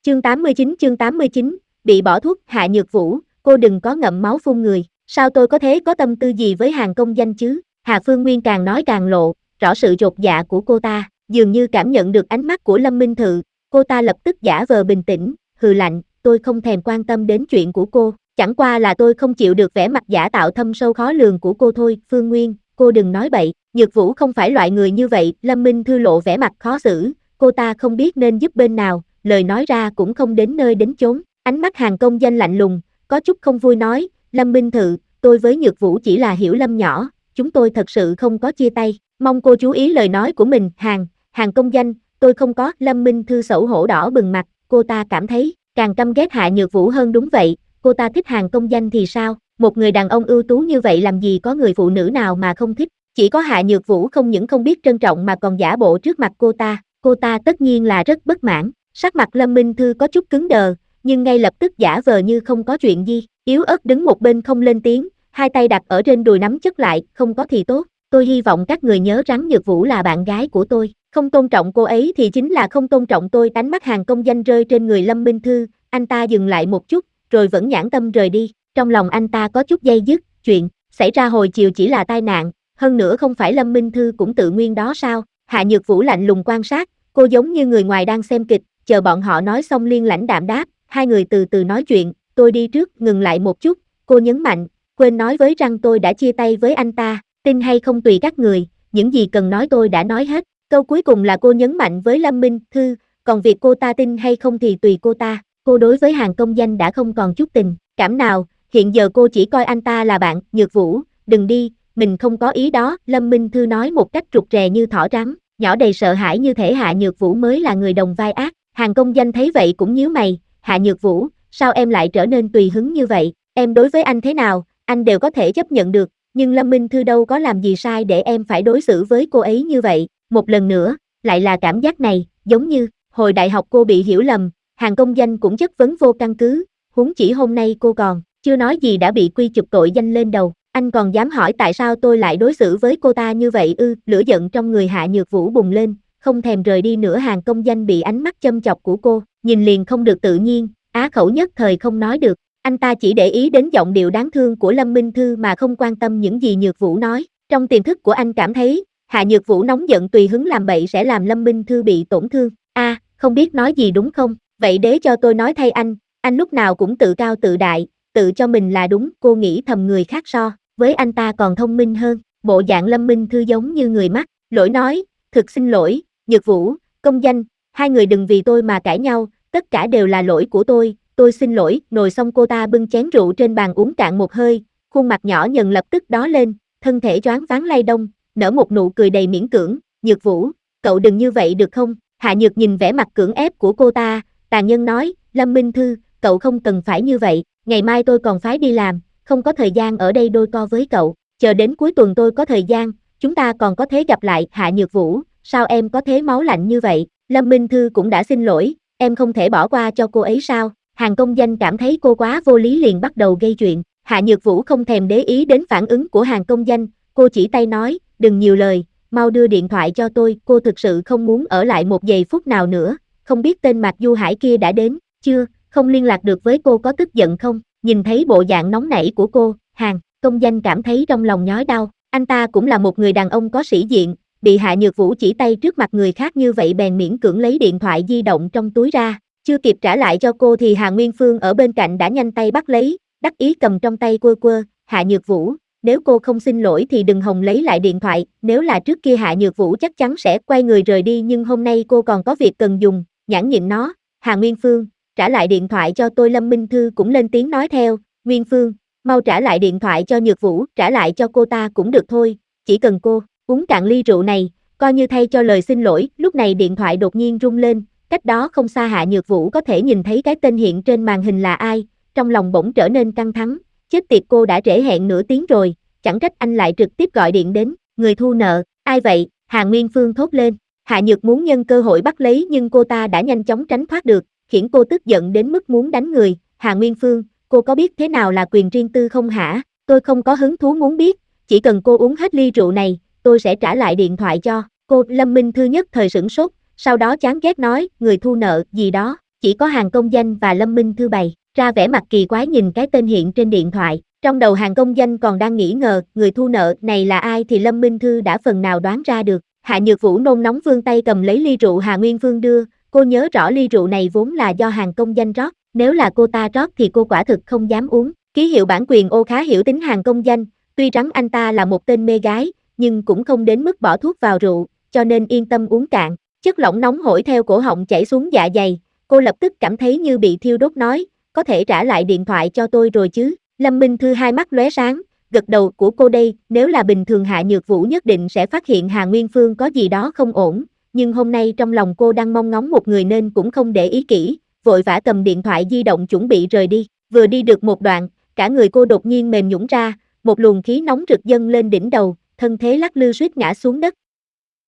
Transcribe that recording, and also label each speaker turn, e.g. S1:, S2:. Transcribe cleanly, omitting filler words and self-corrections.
S1: Chương 89, bị bỏ thuốc. Hạ Nhược Vũ, cô đừng có ngậm máu phun người, sao tôi có thế có tâm tư gì với hàng công danh chứ? Hà Phương Nguyên càng nói càng lộ rõ sự chột dạ của cô ta, dường như cảm nhận được ánh mắt của Lâm Minh Thự, cô ta lập tức giả vờ bình tĩnh, hừ lạnh, tôi không thèm quan tâm đến chuyện của cô, chẳng qua là tôi không chịu được vẻ mặt giả tạo thâm sâu khó lường của cô thôi. Phương Nguyên, cô đừng nói bậy, Nhược Vũ không phải loại người như vậy. Lâm Minh Thư lộ vẻ mặt khó xử, cô ta không biết nên giúp bên nào, lời nói ra cũng không đến nơi đến chốn. Ánh mắt hàng công danh lạnh lùng, có chút không vui nói, Lâm Minh Thự, tôi với Nhược Vũ chỉ là hiểu lầm nhỏ, chúng tôi thật sự không có chia tay, mong cô chú ý lời nói của mình. Hàng công danh, tôi không có. Lâm Minh Thư xấu hổ đỏ bừng mặt, cô ta cảm thấy càng căm ghét Hạ Nhược Vũ hơn. Đúng vậy, cô ta thích hàng công danh thì sao, một người đàn ông ưu tú như vậy làm gì có người phụ nữ nào mà không thích, chỉ có Hạ Nhược Vũ không những không biết trân trọng mà còn giả bộ trước mặt cô ta tất nhiên là rất bất mãn. Sắc mặt Lâm Minh Thư có chút cứng đờ, nhưng ngay lập tức giả vờ như không có chuyện gì, yếu ớt đứng một bên không lên tiếng, hai tay đặt ở trên đùi nắm chất lại, không có thì tốt, tôi hy vọng các người nhớ rằng Nhược Vũ là bạn gái của tôi, không tôn trọng cô ấy thì chính là không tôn trọng tôi. Ánh mắt hàng công danh rơi trên người Lâm Minh Thư, anh ta dừng lại một chút, rồi vẫn nhãn tâm rời đi, trong lòng anh ta có chút day dứt, chuyện xảy ra hồi chiều chỉ là tai nạn, hơn nữa không phải Lâm Minh Thư cũng tự nguyên đó sao? Hạ Nhược Vũ lạnh lùng quan sát, cô giống như người ngoài đang xem kịch, chờ bọn họ nói xong liên lãnh đạm đáp, hai người từ từ nói chuyện, tôi đi trước. Ngừng lại một chút, cô nhấn mạnh, quên nói với rằng tôi đã chia tay với anh ta, tin hay không tùy các người, những gì cần nói tôi đã nói hết. Câu cuối cùng là cô nhấn mạnh với Lâm Minh Thư, còn việc cô ta tin hay không thì tùy cô ta, cô đối với hàng công danh đã không còn chút tình cảm nào, hiện giờ cô chỉ coi anh ta là bạn. Nhược Vũ, đừng đi, mình không có ý đó. Lâm Minh Thư nói một cách rụt rè như thỏ trắng, nhỏ đầy sợ hãi như thể Hạ Nhược Vũ mới là người đồng vai ác. Hàng công danh thấy vậy cũng nhíu mày, Hạ Nhược Vũ, sao em lại trở nên tùy hứng như vậy, em đối với anh thế nào, anh đều có thể chấp nhận được, nhưng Lâm Minh Thư đâu có làm gì sai để em phải đối xử với cô ấy như vậy. Một lần nữa, lại là cảm giác này, giống như hồi đại học cô bị hiểu lầm. Hàng công danh cũng chất vấn vô căn cứ, huống chỉ hôm nay cô còn chưa nói gì đã bị quy chụp tội danh lên đầu, anh còn dám hỏi tại sao tôi lại đối xử với cô ta như vậy ư? Lửa giận trong người Hạ Nhược Vũ bùng lên, không thèm rời đi nữa. Hàng công danh bị ánh mắt châm chọc của cô nhìn liền không được tự nhiên, á khẩu nhất thời không nói được, anh ta chỉ để ý đến giọng điệu đáng thương của Lâm Minh Thư mà không quan tâm những gì Nhược Vũ nói. Trong tiềm thức của anh cảm thấy Hạ Nhược Vũ nóng giận tùy hứng làm bậy sẽ làm Lâm Minh Thư bị tổn thương. Không biết nói gì đúng không? Vậy để cho tôi nói thay anh lúc nào cũng tự cao tự đại, tự cho mình là đúng. Cô nghĩ thầm người khác so với anh ta còn thông minh hơn. Bộ dạng Lâm Minh Thư giống như người mắc lỗi nói, thực xin lỗi, Nhược Vũ, công danh, hai người đừng vì tôi mà cãi nhau, tất cả đều là lỗi của tôi xin lỗi. Nồi xong cô ta bưng chén rượu trên bàn uống cạn một hơi, khuôn mặt nhỏ nhần lập tức đó lên, thân thể choáng váng lay động, nở một nụ cười đầy miễn cưỡng, Nhược Vũ, cậu đừng như vậy được không? Hạ Nhược nhìn vẻ mặt cưỡng ép của cô ta, tàn nhẫn nói, Lâm Minh Thư, cậu không cần phải như vậy, ngày mai tôi còn phải đi làm, không có thời gian ở đây đôi co với cậu, chờ đến cuối tuần tôi có thời gian, chúng ta còn có thể gặp lại. Hạ Nhược Vũ, sao em có thế máu lạnh như vậy? Lâm Minh Thư cũng đã xin lỗi, em không thể bỏ qua cho cô ấy sao? Hàng công danh cảm thấy cô quá vô lý liền bắt đầu gây chuyện. Hạ Nhược Vũ không thèm để ý đến phản ứng của hàng công danh, cô chỉ tay nói, đừng nhiều lời, mau đưa điện thoại cho tôi. Cô thực sự không muốn ở lại một giây phút nào nữa, không biết tên Mạc Du Hải kia đã đến chưa, không liên lạc được với cô có tức giận không? Nhìn thấy bộ dạng nóng nảy của cô, hàng công danh cảm thấy trong lòng nhói đau, anh ta cũng là một người đàn ông có sĩ diện, bị Hạ Nhược Vũ chỉ tay trước mặt người khác như vậy bèn miễn cưỡng lấy điện thoại di động trong túi ra, chưa kịp trả lại cho cô thì Hà Nguyên Phương ở bên cạnh đã nhanh tay bắt lấy, đắc ý cầm trong tay quơ quơ. Hạ Nhược Vũ, nếu cô không xin lỗi thì đừng hòng lấy lại điện thoại. Nếu là trước kia Hạ Nhược Vũ chắc chắn sẽ quay người rời đi, nhưng hôm nay cô còn có việc cần dùng, nhãn nhịn nó. Hà Nguyên Phương, trả lại điện thoại cho tôi. Lâm Minh Thư cũng lên tiếng nói theo, Nguyên Phương, mau trả lại điện thoại cho Nhược Vũ. Trả lại cho cô ta cũng được thôi, chỉ cần cô uống cạn ly rượu này, coi như thay cho lời xin lỗi. Lúc này điện thoại đột nhiên rung lên, cách đó không xa Hạ Nhược Vũ có thể nhìn thấy cái tên hiện trên màn hình là ai, trong lòng bỗng trở nên căng thẳng, chết tiệt, cô đã trễ hẹn nửa tiếng rồi, chẳng trách anh lại trực tiếp gọi điện đến, người thu nợ, ai vậy? Hà Nguyên Phương thốt lên. Hạ Nhược muốn nhân cơ hội bắt lấy nhưng cô ta đã nhanh chóng tránh thoát được, khiến cô tức giận đến mức muốn đánh người. Hà Nguyên Phương, cô có biết thế nào là quyền riêng tư không hả? Tôi không có hứng thú muốn biết, chỉ cần cô uống hết ly rượu này, tôi sẽ trả lại điện thoại cho cô. Lâm Minh Thư nhất thời sửng sốt, sau đó chán ghét nói, người thu nợ gì đó, chỉ có Hàn Công Danh và Lâm Minh Thư bày ra vẻ mặt kỳ quái nhìn cái tên hiện trên điện thoại. Trong đầu Hàn Công Danh còn đang nghĩ ngờ người thu nợ này là ai thì Lâm Minh Thư đã phần nào đoán ra được. Hạ Nhược Vũ nôn nóng vươn tay cầm lấy ly rượu Hà Nguyên Phương đưa, cô nhớ rõ ly rượu này vốn là do Hàn Công Danh rót, nếu là cô ta rót thì cô quả thực không dám uống. Ký hiệu bản quyền ô khá hiểu tính Hàn Công Danh, tuy rằng anh ta là một tên mê gái, nhưng cũng không đến mức bỏ thuốc vào rượu, cho nên yên tâm uống cạn. Chất lỏng nóng hổi theo cổ họng chảy xuống dạ dày, cô lập tức cảm thấy như bị thiêu đốt nói, có thể trả lại điện thoại cho tôi rồi chứ. Lâm Minh Thư hai mắt lóe sáng, gật đầu của cô đây, nếu là bình thường Hạ Nhược Vũ nhất định sẽ phát hiện Hà Nguyên Phương có gì đó không ổn, nhưng hôm nay trong lòng cô đang mong ngóng một người nên cũng không để ý kỹ, vội vã cầm điện thoại di động chuẩn bị rời đi. Vừa đi được một đoạn, cả người cô đột nhiên mềm nhũn ra, một luồng khí nóng rực dâng lên đỉnh đầu, thân thế lắc lư suýt ngã xuống đất.